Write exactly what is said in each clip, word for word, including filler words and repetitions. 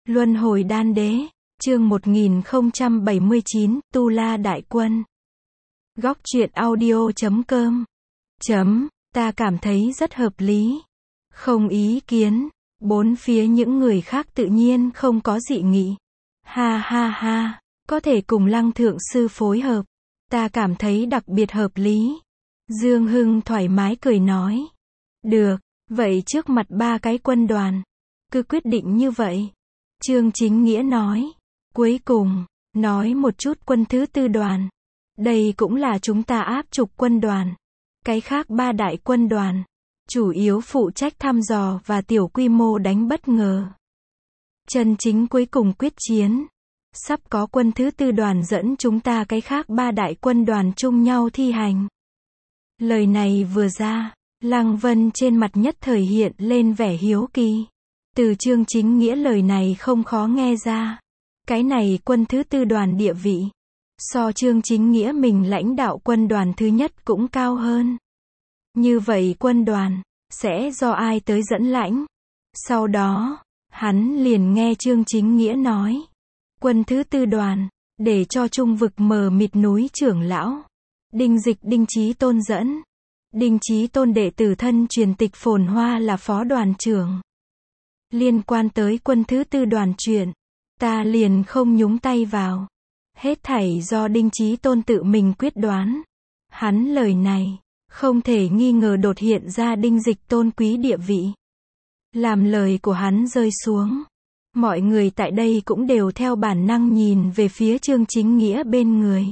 Luân hồi đan đế, chương một nghìn không trăm bảy mươi chín, Tu La Đại Quân. Góc truyện audio chấm com. Chấm, ta cảm thấy rất hợp lý. Không ý kiến, bốn phía những người khác tự nhiên không có dị nghị. Ha ha ha, có thể cùng Lăng Thượng Sư phối hợp. Ta cảm thấy đặc biệt hợp lý. Dương Hưng thoải mái cười nói. Được, vậy trước mặt ba cái quân đoàn, cứ quyết định như vậy. Trương Chính Nghĩa nói. Cuối cùng, nói một chút quân thứ tư đoàn. Đây cũng là chúng ta áp trục quân đoàn. Cái khác ba đại quân đoàn, chủ yếu phụ trách thăm dò và tiểu quy mô đánh bất ngờ. Chân chính cuối cùng quyết chiến. Sắp có quân thứ tư đoàn dẫn chúng ta cái khác ba đại quân đoàn chung nhau thi hành. Lời này vừa ra, Lăng Vân trên mặt nhất thời hiện lên vẻ hiếu kỳ. Từ Trương Chính Nghĩa lời này không khó nghe ra. Cái này quân thứ tư đoàn địa vị, so Trương Chính Nghĩa mình lãnh đạo quân đoàn thứ nhất cũng cao hơn. Như vậy quân đoàn, sẽ do ai tới dẫn lãnh? Sau đó, hắn liền nghe Trương Chính Nghĩa nói. Quân thứ tư đoàn, để cho trung vực mờ mịt núi trưởng lão. Đinh Dịch Đinh Chí Tôn dẫn. Đinh Chí Tôn đệ tử thân truyền Tịch Phồn Hoa là phó đoàn trưởng. Liên quan tới quân thứ tư đoàn chuyện, ta liền không nhúng tay vào. Hết thảy do Đinh Chí Tôn tự mình quyết đoán. Hắn lời này, không thể nghi ngờ đột hiện ra Đinh Dịch tôn quý địa vị. Làm lời của hắn rơi xuống, mọi người tại đây cũng đều theo bản năng nhìn về phía Trương Chính Nghĩa bên người.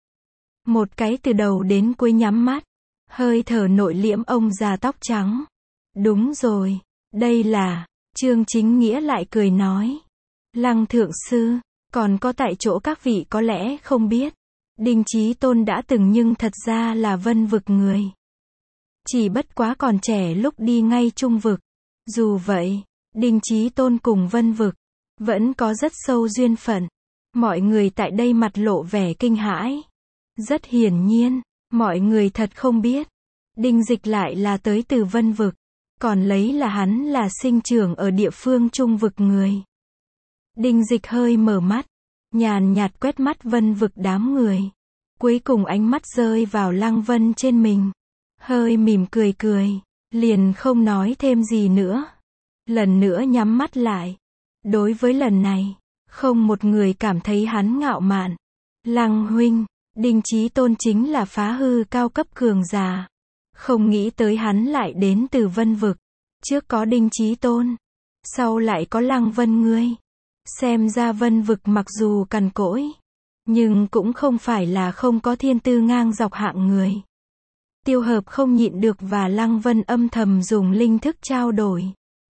Một cái từ đầu đến cuối nhắm mắt, hơi thở nội liễm ông già tóc trắng. Đúng rồi, đây là, Trương Chính Nghĩa lại cười nói. Lăng Thượng Sư, còn có tại chỗ các vị có lẽ không biết. Đinh Chí Tôn đã từng nhưng thật ra là Vân vực người. Chỉ bất quá còn trẻ lúc đi ngay Trung vực. Dù vậy, Đinh Chí Tôn cùng Vân vực, vẫn có rất sâu duyên phận. Mọi người tại đây mặt lộ vẻ kinh hãi. Rất hiển nhiên, mọi người thật không biết. Đinh Dịch lại là tới từ Vân vực. Còn lấy là hắn là sinh trưởng ở địa phương Trung vực người. Đinh Dịch hơi mở mắt, nhàn nhạt quét mắt Vân vực đám người. Cuối cùng ánh mắt rơi vào Lăng Vân trên mình. Hơi mỉm cười cười, liền không nói thêm gì nữa. Lần nữa nhắm mắt lại. Đối với lần này, không một người cảm thấy hắn ngạo mạn. Lăng huynh, Đinh Chí Tôn chính là phá hư cao cấp cường giả. Không nghĩ tới hắn lại đến từ Vân vực. Trước có Đinh Chí Tôn, sau lại có Lăng Vân ngươi. Xem ra Vân vực mặc dù cằn cỗi, nhưng cũng không phải là không có thiên tư ngang dọc hạng người. Tiêu Hợp không nhịn được và Lăng Vân âm thầm dùng linh thức trao đổi.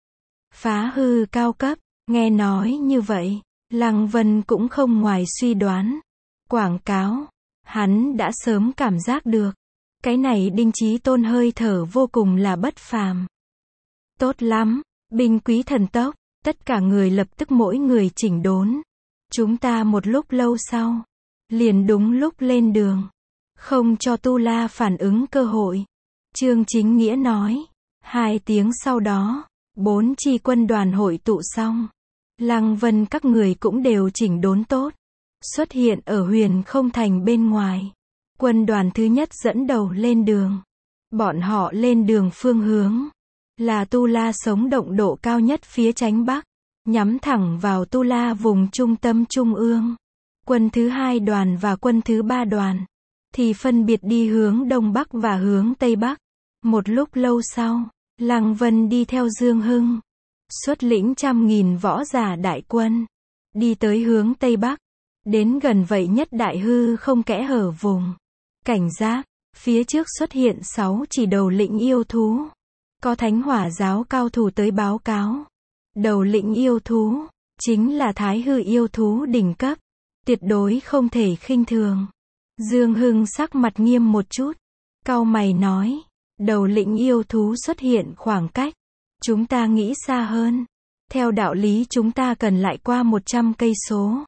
Phá hư cao cấp, nghe nói như vậy, Lăng Vân cũng không ngoài suy đoán. Quảng cáo, hắn đã sớm cảm giác được. Cái này Đinh Chí Tôn hơi thở vô cùng là bất phàm. Tốt lắm, binh quý thần tốc, tất cả người lập tức mỗi người chỉnh đốn. Chúng ta một lúc lâu sau, liền đúng lúc lên đường. Không cho Tu La phản ứng cơ hội. Trương Chính Nghĩa nói. Hai tiếng sau đó, bốn chi quân đoàn hội tụ xong. Lăng Vân các người cũng đều chỉnh đốn tốt. Xuất hiện ở Huyền Không Thành bên ngoài. Quân đoàn thứ nhất dẫn đầu lên đường. Bọn họ lên đường phương hướng là Tu La sống động độ cao nhất phía chánh bắc, nhắm thẳng vào Tu La vùng trung tâm trung ương. Quân thứ hai đoàn và quân thứ ba đoàn thì phân biệt đi hướng đông bắc và hướng tây bắc. Một lúc lâu sau, Lăng Vân đi theo Dương Hưng, xuất lĩnh trăm nghìn võ giả đại quân, đi tới hướng tây bắc, đến gần vậy nhất đại hư không kẽ hở vùng. Cảnh giác, phía trước xuất hiện sáu chỉ đầu lĩnh yêu thú. Có Thánh Hỏa giáo cao thủ tới báo cáo. Đầu lĩnh yêu thú, chính là Thái hư yêu thú đỉnh cấp. Tuyệt đối không thể khinh thường. Dương Hưng sắc mặt nghiêm một chút. Cau mày nói, đầu lĩnh yêu thú xuất hiện khoảng cách. Chúng ta nghĩ xa hơn. Theo đạo lý chúng ta cần lại qua một trăm cây số.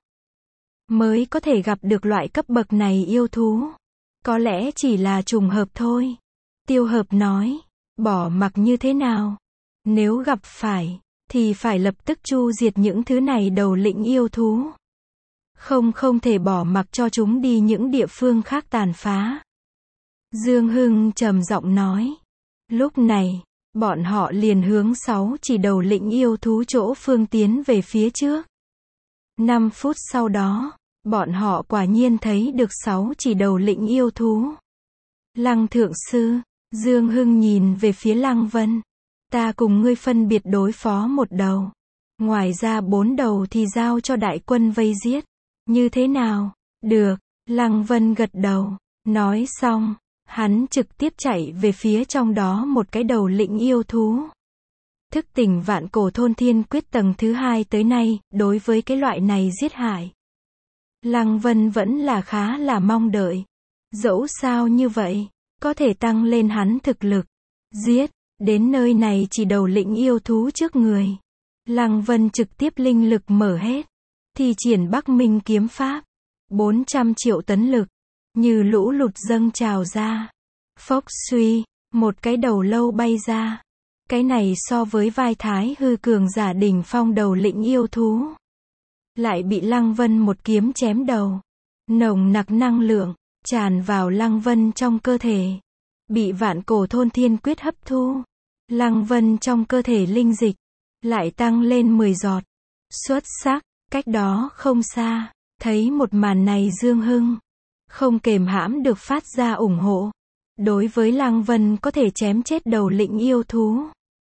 Mới có thể gặp được loại cấp bậc này yêu thú. Có lẽ chỉ là trùng hợp thôi. Tiêu Hợp nói, bỏ mặc như thế nào. Nếu gặp phải, thì phải lập tức chu diệt những thứ này đầu lĩnh yêu thú. Không không thể bỏ mặc cho chúng đi những địa phương khác tàn phá. Dương Hưng trầm giọng nói. Lúc này, bọn họ liền hướng sáu chỉ đầu lĩnh yêu thú chỗ phương tiến về phía trước. Năm phút sau đó, bọn họ quả nhiên thấy được sáu chỉ đầu lĩnh yêu thú. Lăng thượng sư, Dương Hưng nhìn về phía Lăng Vân. Ta cùng ngươi phân biệt đối phó một đầu. Ngoài ra bốn đầu thì giao cho đại quân vây giết. Như thế nào? Được, Lăng Vân gật đầu. Nói xong, hắn trực tiếp chạy về phía trong đó một cái đầu lĩnh yêu thú. Thức tỉnh vạn cổ thôn thiên quyết tầng thứ hai tới nay, đối với cái loại này giết hại, Lăng Vân vẫn là khá là mong đợi. Dẫu sao như vậy, có thể tăng lên hắn thực lực. Giết, đến nơi này chỉ đầu lĩnh yêu thú trước người. Lăng Vân trực tiếp linh lực mở hết. Thi triển Bắc Minh kiếm pháp. bốn trăm triệu tấn lực. Như lũ lụt dâng trào ra. Phốc suy, một cái đầu lâu bay ra. Cái này so với vai thái hư cường giả đỉnh phong đầu lĩnh yêu thú. Lại bị Lăng Vân một kiếm chém đầu. Nồng nặc năng lượng, tràn vào Lăng Vân trong cơ thể. Bị vạn cổ thôn thiên quyết hấp thu. Lăng Vân trong cơ thể linh dịch, lại tăng lên mười giọt. Xuất sắc, cách đó không xa, thấy một màn này Dương Hưng không kềm hãm được phát ra ủng hộ. Đối với Lăng Vân có thể chém chết đầu lĩnh yêu thú,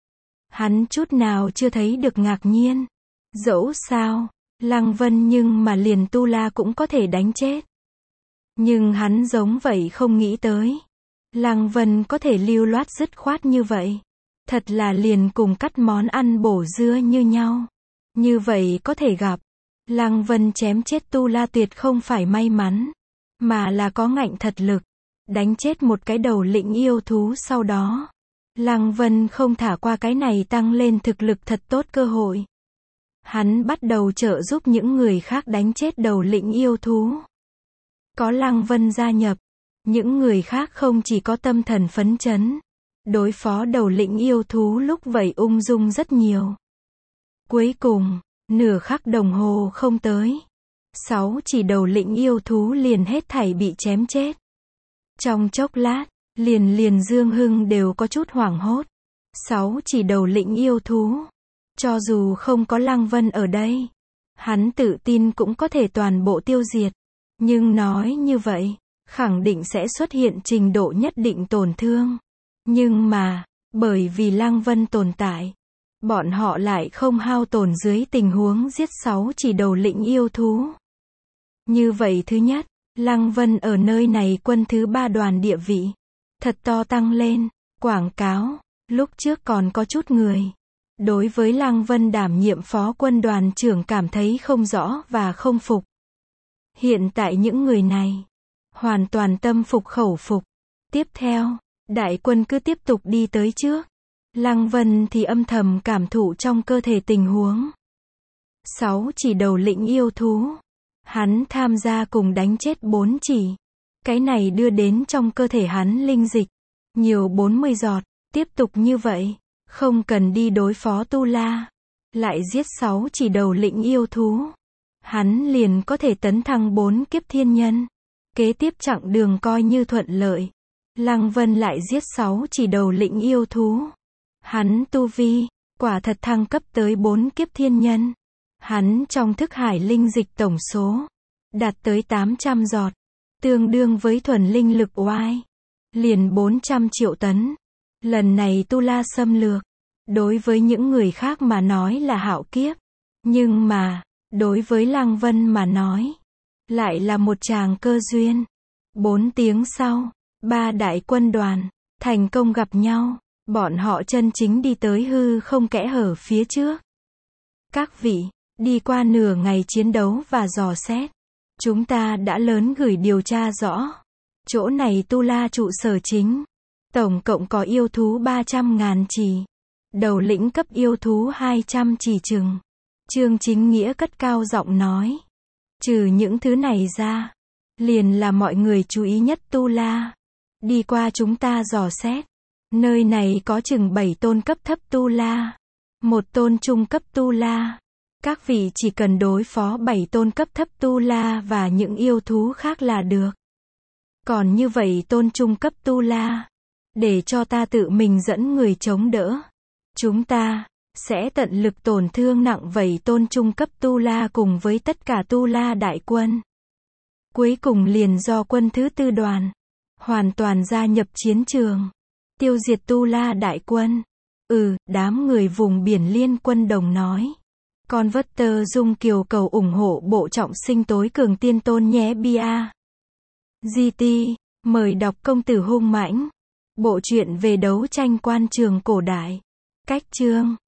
hắn chút nào chưa thấy được ngạc nhiên. Dẫu sao, Lăng Vân nhưng mà liền tu la cũng có thể đánh chết. Nhưng hắn giống vậy không nghĩ tới. Lăng Vân có thể lưu loát dứt khoát như vậy. Thật là liền cùng cắt món ăn bổ dưa như nhau. Như vậy có thể gặp. Lăng Vân chém chết tu la tuyệt không phải may mắn, mà là có ngạnh thật lực. Đánh chết một cái đầu lĩnh yêu thú sau đó. Lăng Vân không thả qua cái này tăng lên thực lực thật tốt cơ hội. Hắn bắt đầu trợ giúp những người khác đánh chết đầu lĩnh yêu thú. Có Lăng Vân gia nhập, những người khác không chỉ có tâm thần phấn chấn, đối phó đầu lĩnh yêu thú lúc vậy ung dung rất nhiều. Cuối cùng, nửa khắc đồng hồ không tới, sáu chỉ đầu lĩnh yêu thú liền hết thảy bị chém chết. Trong chốc lát, liền liền Dương Hưng đều có chút hoảng hốt. Sáu chỉ đầu lĩnh yêu thú, cho dù không có Lăng Vân ở đây, hắn tự tin cũng có thể toàn bộ tiêu diệt. Nhưng nói như vậy, khẳng định sẽ xuất hiện trình độ nhất định tổn thương. Nhưng mà, bởi vì Lăng Vân tồn tại, bọn họ lại không hao tổn dưới tình huống giết sáu chỉ đầu lĩnh yêu thú. Như vậy thứ nhất, Lăng Vân ở nơi này quân thứ ba đoàn địa vị thật to tăng lên. Quảng cáo, lúc trước còn có chút người đối với Lăng Vân đảm nhiệm phó quân đoàn trưởng cảm thấy không rõ và không phục. Hiện tại những người này hoàn toàn tâm phục khẩu phục. Tiếp theo, đại quân cứ tiếp tục đi tới trước. Lăng Vân thì âm thầm cảm thụ trong cơ thể tình huống. Sáu chỉ đầu lĩnh yêu thú, hắn tham gia cùng đánh chết bốn chỉ. Cái này đưa đến trong cơ thể hắn linh dịch nhiều bốn mươi giọt. Tiếp tục như vậy, không cần đi đối phó tu la, lại giết sáu chỉ đầu lĩnh yêu thú, hắn liền có thể tấn thăng bốn kiếp thiên nhân. Kế tiếp chặng đường coi như thuận lợi. Lăng Vân lại giết sáu chỉ đầu lĩnh yêu thú. Hắn tu vi, quả thật thăng cấp tới bốn kiếp thiên nhân. Hắn trong thức hải linh dịch tổng số, đạt tới tám trăm giọt. Tương đương với thuần linh lực oai. Liền bốn trăm triệu tấn. Lần này tu la xâm lược, đối với những người khác mà nói là hạo kiếp. Nhưng mà, đối với Lăng Vân mà nói, lại là một tràng cơ duyên. Bốn tiếng sau, ba đại quân đoàn thành công gặp nhau. Bọn họ chân chính đi tới hư không kẽ hở phía trước. Các vị, đi qua nửa ngày chiến đấu và dò xét, chúng ta đã lớn gửi điều tra rõ. Chỗ này tu la trụ sở chính. Tổng cộng có yêu thú ba trăm ngàn chỉ. Đầu lĩnh cấp yêu thú hai trăm chỉ chừng. Trương Chính Nghĩa cất cao giọng nói. Trừ những thứ này ra, liền là mọi người chú ý nhất tu la. Đi qua chúng ta dò xét. Nơi này có chừng bảy tôn cấp thấp tu la. Một tôn trung cấp tu la. Các vị chỉ cần đối phó bảy tôn cấp thấp tu la và những yêu thú khác là được. Còn như vậy tôn trung cấp tu la, để cho ta tự mình dẫn người chống đỡ. Chúng ta sẽ tận lực tổn thương nặng vậy tôn trung cấp tu la cùng với tất cả tu la đại quân. Cuối cùng liền do quân thứ tư đoàn hoàn toàn gia nhập chiến trường, tiêu diệt tu la đại quân. Ừ, đám người vùng biển liên quân đồng nói. Converter Dung Kiều cầu ủng hộ bộ trọng sinh tối cường tiên tôn nhé bia. giê tê, mời đọc Công tử hung mãnh. Bộ truyện về đấu tranh quan trường cổ đại. Cách chương